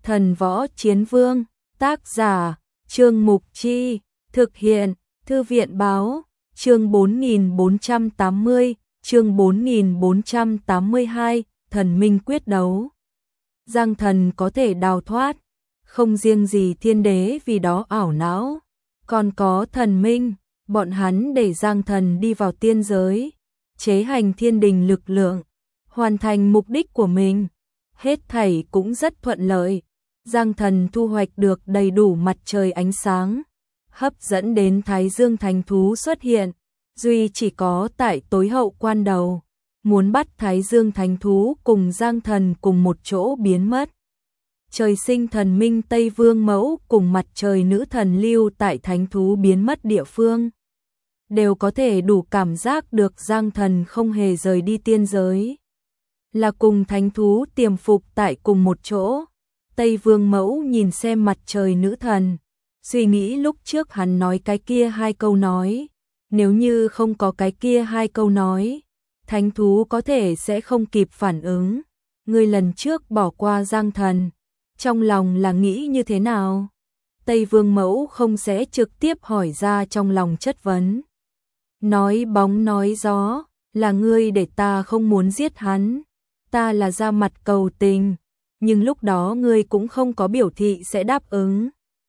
Thần Võ Chiến Vương, tác giả, Trương Mục Chi, thực hiện, Thư viện Báo, chương 4480, chương 4482, thần minh quyết đấu. Giang Thần có thể đào thoát, không riêng gì thiên đế vì đó ảo não, còn có thần minh, bọn hắn để Giang Thần đi vào tiên giới, chế hành thiên đình lực lượng, hoàn thành mục đích của mình. Hết thảy cũng rất thuận lợi. Giang Thần thu hoạch được đầy đủ mặt trời ánh sáng, hấp dẫn đến Thái Dương Thánh Thú xuất hiện, duy chỉ có tại tối hậu quan đầu, muốn bắt Thái Dương Thánh Thú cùng Giang Thần cùng một chỗ biến mất. Trời sinh thần minh Tây Vương Mẫu cùng mặt trời nữ thần lưu tại Thánh Thú biến mất địa phương, đều có thể đủ cảm giác được Giang Thần không hề rời đi tiên giới, là cùng Thánh Thú tiềm phục tại cùng một chỗ. Tây Vương Mẫu nhìn xem mặt trời nữ thần, suy nghĩ lúc trước hắn nói cái kia hai câu nói, nếu như không có cái kia hai câu nói, Thánh Thú có thể sẽ không kịp phản ứng. Người lần trước bỏ qua Giang Thần, trong lòng là nghĩ như thế nào? Tây Vương Mẫu không sẽ trực tiếp hỏi ra trong lòng chất vấn. Nói bóng nói gió, là ngươi để ta không muốn giết hắn, ta là ra mặt cầu tình, nhưng lúc đó ngươi cũng không có biểu thị sẽ đáp ứng.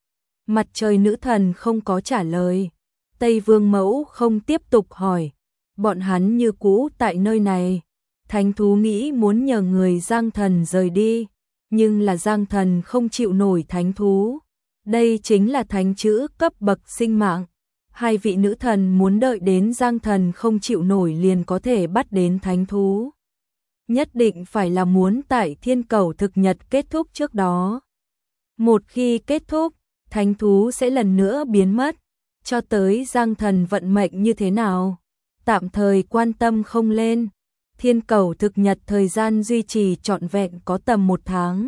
Mặt trời nữ thần không có trả lời, Tây Vương Mẫu không tiếp tục hỏi, bọn hắn như cũ tại nơi này. Thánh Thú nghĩ muốn nhờ người Giang Thần rời đi, nhưng là Giang Thần không chịu nổi Thánh Thú. Đây chính là thánh chữ cấp bậc sinh mạng. Hai vị nữ thần muốn đợi đến Giang Thần không chịu nổi liền có thể bắt đến Thánh Thú. Nhất định phải là muốn tại Thiên Cẩu thực nhật kết thúc trước đó. Một khi kết thúc, Thánh Thú sẽ lần nữa biến mất, cho tới Giang Thần vận mệnh như thế nào, tạm thời quan tâm không lên. Thiên Cẩu thực nhật thời gian duy trì trọn vẹn có tầm 1 tháng.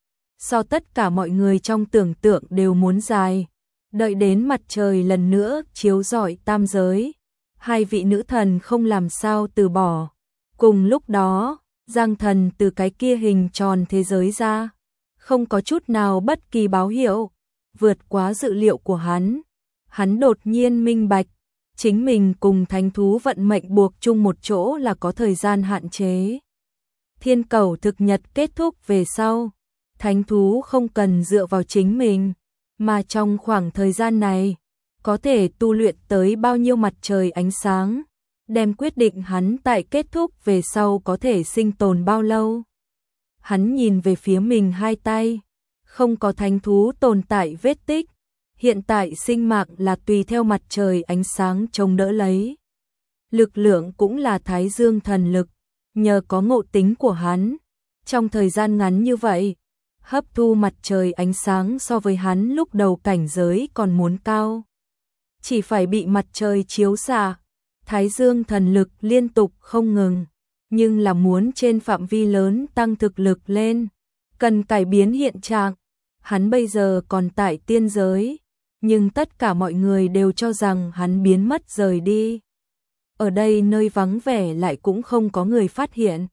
So tất cả mọi người trong tưởng tượng đều muốn dài, đợi đến mặt trời lần nữa chiếu rọi tam giới, hai vị nữ thần không làm sao từ bỏ. Cùng lúc đó, Giang Thần từ cái kia hình tròn thế giới ra, không có chút nào bất kỳ báo hiệu, vượt quá dự liệu của hắn. Hắn đột nhiên minh bạch, chính mình cùng Thánh Thú vận mệnh buộc chung một chỗ là có thời gian hạn chế. Thiên Cẩu thực nhật kết thúc về sau, Thánh Thú không cần dựa vào chính mình, mà trong khoảng thời gian này, có thể tu luyện tới bao nhiêu mặt trời ánh sáng, đem quyết định hắn tại kết thúc về sau có thể sinh tồn bao lâu. Hắn nhìn về phía mình hai tay, không có Thánh Thú tồn tại vết tích, hiện tại sinh mạng là tùy theo mặt trời ánh sáng chống đỡ lấy. Lực lượng cũng là Thái Dương thần lực, nhờ có ngộ tính của hắn, trong thời gian ngắn như vậy, hấp thu mặt trời ánh sáng so với hắn lúc đầu cảnh giới còn muốn cao. Chỉ phải bị mặt trời chiếu xạ, Thái Dương thần lực liên tục không ngừng, nhưng là muốn trên phạm vi lớn tăng thực lực lên, cần cải biến hiện trạng. Hắn bây giờ còn tại tiên giới, nhưng tất cả mọi người đều cho rằng hắn biến mất rời đi. Ở đây nơi vắng vẻ lại cũng không có người phát hiện.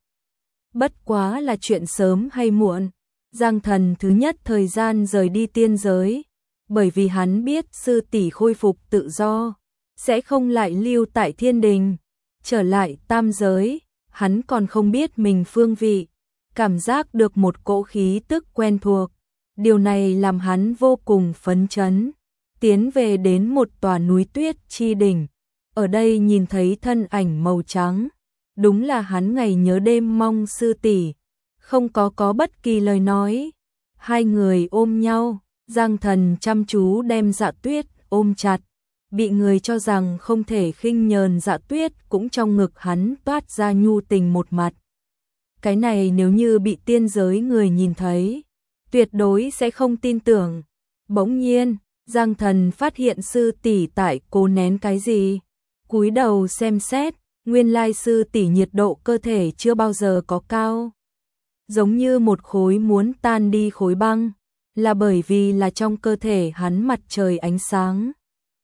Bất quá là chuyện sớm hay muộn, Giang Thần thứ nhất thời gian rời đi tiên giới, bởi vì hắn biết sư tỷ khôi phục tự do, sẽ không lại lưu tại thiên đình, trở lại tam giới. Hắn còn không biết mình phương vị, cảm giác được một cỗ khí tức quen thuộc, điều này làm hắn vô cùng phấn chấn. Tiến về đến một tòa núi tuyết chi đỉnh, ở đây nhìn thấy thân ảnh màu trắng, đúng là hắn ngày nhớ đêm mong sư tỷ. Không có bất kỳ lời nói, hai người ôm nhau, Giang Thần chăm chú đem Dạ Tuyết ôm chặt, bị người cho rằng không thể khinh nhờn Dạ Tuyết cũng trong ngực hắn toát ra nhu tình một mặt. Cái này nếu như bị tiên giới người nhìn thấy, tuyệt đối sẽ không tin tưởng. Bỗng nhiên, Giang Thần phát hiện sư tỷ tại cố nén cái gì, cúi đầu xem xét, nguyên lai sư tỷ nhiệt độ cơ thể chưa bao giờ có cao, giống như một khối muốn tan đi khối băng, là bởi vì là trong cơ thể hắn mặt trời ánh sáng.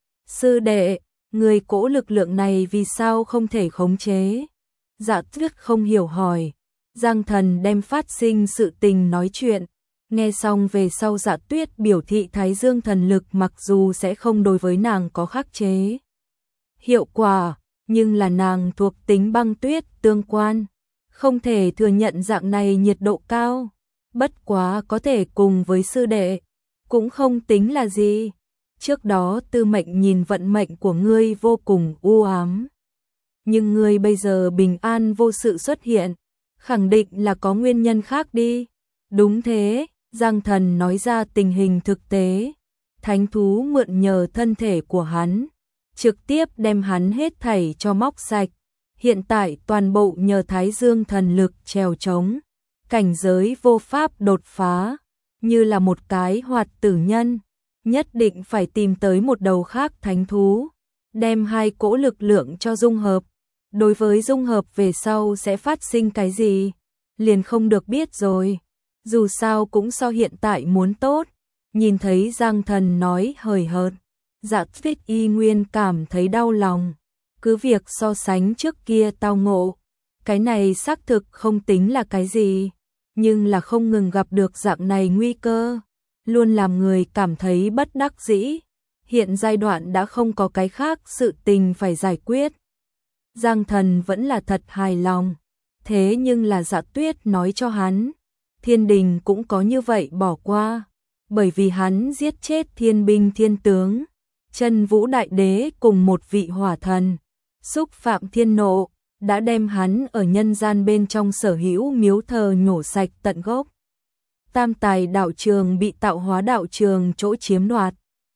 Sư đệ, người cỗ lực lượng này vì sao không thể khống chế? Dạ Tuyết không hiểu hỏi. Giang Thần đem phát sinh sự tình nói chuyện, Nghe xong về sau Dạ Tuyết biểu thị Thái Dương thần lực mặc dù sẽ không đối với nàng có khắc chế hiệu quả, nhưng là nàng thuộc tính băng tuyết tương quan, không thể thừa nhận dạng này nhiệt độ cao, bất quá có thể cùng với sư đệ, cũng không tính là gì. Trước đó Tư Mệnh nhìn vận mệnh của ngươi vô cùng u ám, nhưng ngươi bây giờ bình an vô sự xuất hiện, khẳng định là có nguyên nhân khác đi. Đúng thế, Giang Thần nói ra tình hình thực tế, thánh thú mượn nhờ thân thể của hắn, trực tiếp đem hắn hết thảy cho móc sạch, hiện tại toàn bộ nhờ Thái Dương thần lực trèo trống, cảnh giới vô pháp đột phá, như là một cái hoạt tử nhân, nhất định phải tìm tới một đầu khác thánh thú, đem hai cỗ lực lượng cho dung hợp. Đối với dung hợp về sau sẽ phát sinh cái gì, liền không được biết rồi, dù sao cũng so hiện tại muốn tốt. Nhìn thấy Giang Thần nói hời hợt, Dạ Tuyết y nguyên cảm thấy đau lòng, cứ việc so sánh trước kia tao ngộ, cái này xác thực không tính là cái gì, nhưng là không ngừng gặp được dạng này nguy cơ, luôn làm người cảm thấy bất đắc dĩ. Hiện giai đoạn đã không có cái khác sự tình phải giải quyết. Giang Thần vẫn là thật hài lòng, thế nhưng là Dạ Tuyết nói cho hắn, thiên đình cũng có như vậy bỏ qua, bởi vì hắn giết chết thiên binh thiên tướng, Chân Vũ Đại Đế cùng một vị hỏa thần, xúc phạm thiên nộ, đã đem hắn ở nhân gian bên trong sở hữu miếu thờ nhổ sạch tận gốc. Tam Tài đạo trường bị Tạo Hóa đạo trường chỗ chiếm đoạt.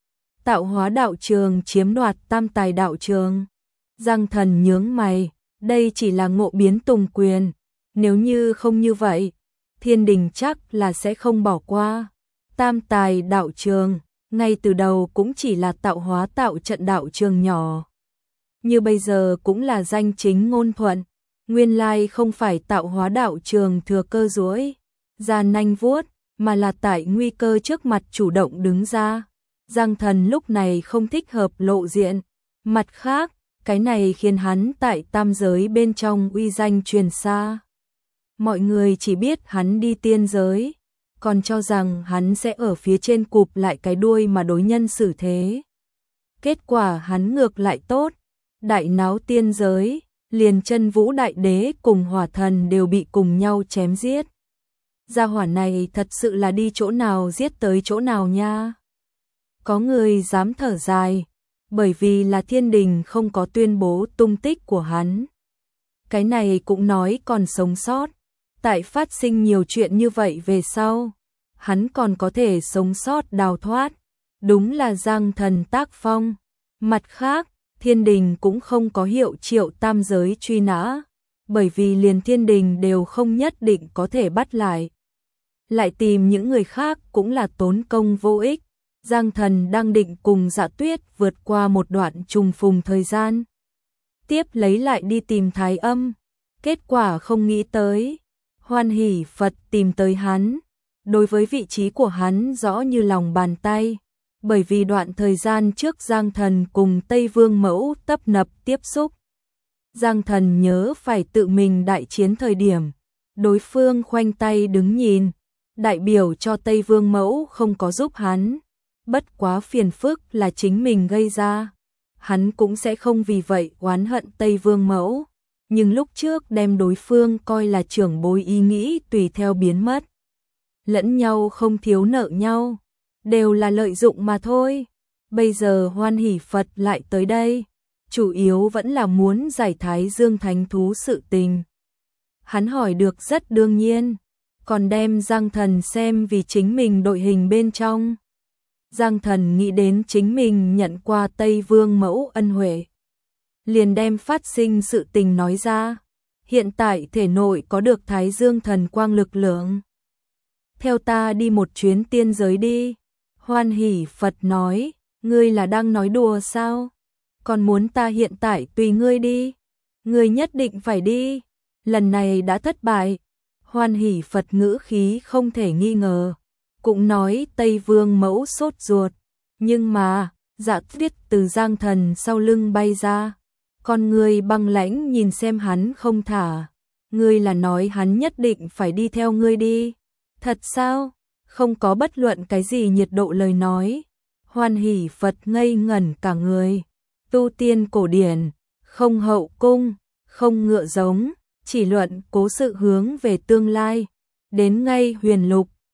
Tạo Hóa đạo trường chiếm đoạt Tam Tài đạo trường. Giang Thần nhướng mày, đây chỉ là ngộ biến tùng quyền, nếu như không như vậy, thiên đình chắc là sẽ không bỏ qua. Tam Tài đạo trường, ngay từ đầu cũng chỉ là Tạo Hóa tạo trận đạo trường nhỏ. Như bây giờ cũng là danh chính ngôn thuận, nguyên lai không phải Tạo Hóa đạo trường thừa cơ duỗi ra nanh vuốt, mà là tại nguy cơ trước mặt chủ động đứng ra. Giang Thần lúc này không thích hợp lộ diện, mặt khác, cái này khiến hắn tại tam giới bên trong uy danh truyền xa. Mọi người chỉ biết hắn đi tiên giới, còn cho rằng hắn sẽ ở phía trên cụp lại cái đuôi mà đối nhân xử thế. Kết quả hắn ngược lại tốt, đại náo tiên giới, liền Chân Vũ Đại Đế cùng hỏa thần đều bị cùng nhau chém giết. Gia hỏa này thật sự là đi chỗ nào giết tới chỗ nào nha. Có người dám thở dài, bởi vì là thiên đình không có tuyên bố tung tích của hắn. Cái này cũng nói còn sống sót, tại phát sinh nhiều chuyện như vậy về sau, hắn còn có thể sống sót đào thoát, đúng là Giang Thần tác phong. Mặt khác, thiên đình cũng không có hiệu triệu tam giới truy nã, bởi vì liền thiên đình đều không nhất định có thể bắt lại. Lại tìm những người khác cũng là tốn công vô ích. Giang Thần đang định cùng Dạ Tuyết vượt qua một đoạn trùng phùng thời gian, tiếp lấy lại đi tìm Thái Âm, kết quả không nghĩ tới, Hoan Hỷ Phật tìm tới hắn, đối với vị trí của hắn rõ như lòng bàn tay, bởi vì đoạn thời gian trước Giang Thần cùng Tây Vương Mẫu tấp nập tiếp xúc. Giang Thần nhớ phải tự mình đại chiến thời điểm, đối phương khoanh tay đứng nhìn, đại biểu cho Tây Vương Mẫu không có giúp hắn. Bất quá phiền phức là chính mình gây ra, hắn cũng sẽ không vì vậy oán hận Tây Vương Mẫu, nhưng lúc trước đem đối phương coi là trưởng bối ý nghĩ tùy theo biến mất. Lẫn nhau không thiếu nợ nhau, đều là lợi dụng mà thôi. Bây giờ Hoan Hỷ Phật lại tới đây, chủ yếu vẫn là muốn giải Thái Dương thánh thú sự tình. Hắn hỏi được rất đương nhiên, còn đem Giang Thần xem vì chính mình đội hình bên trong. Giang Thần nghĩ đến chính mình nhận qua Tây Vương Mẫu ân huệ, liền đem phát sinh sự tình nói ra. Hiện tại thể nội có được Thái Dương thần quang lực lượng. Theo ta đi một chuyến tiên giới đi. Hoan Hỷ Phật nói, ngươi là đang nói đùa sao? Còn muốn ta hiện tại tùy ngươi đi? Ngươi nhất định phải đi. Lần này đã thất bại. Hoan Hỷ Phật ngữ khí không thể nghi ngờ. Cũng nói Tây Vương Mẫu sốt ruột, nhưng mà, Dạ Tuyết từ Giang Thần sau lưng bay ra, con người băng lãnh nhìn xem hắn không thả, ngươi là nói hắn nhất định phải đi theo ngươi đi, thật sao? không có bất luận cái gì nhiệt độ lời nói. Hoan hỷ Phật ngây ngẩn cả người, tu tiên cổ điển, không hậu cung, không ngựa giống, chỉ luận cố sự hướng về tương lai. Đến ngay huyền lục,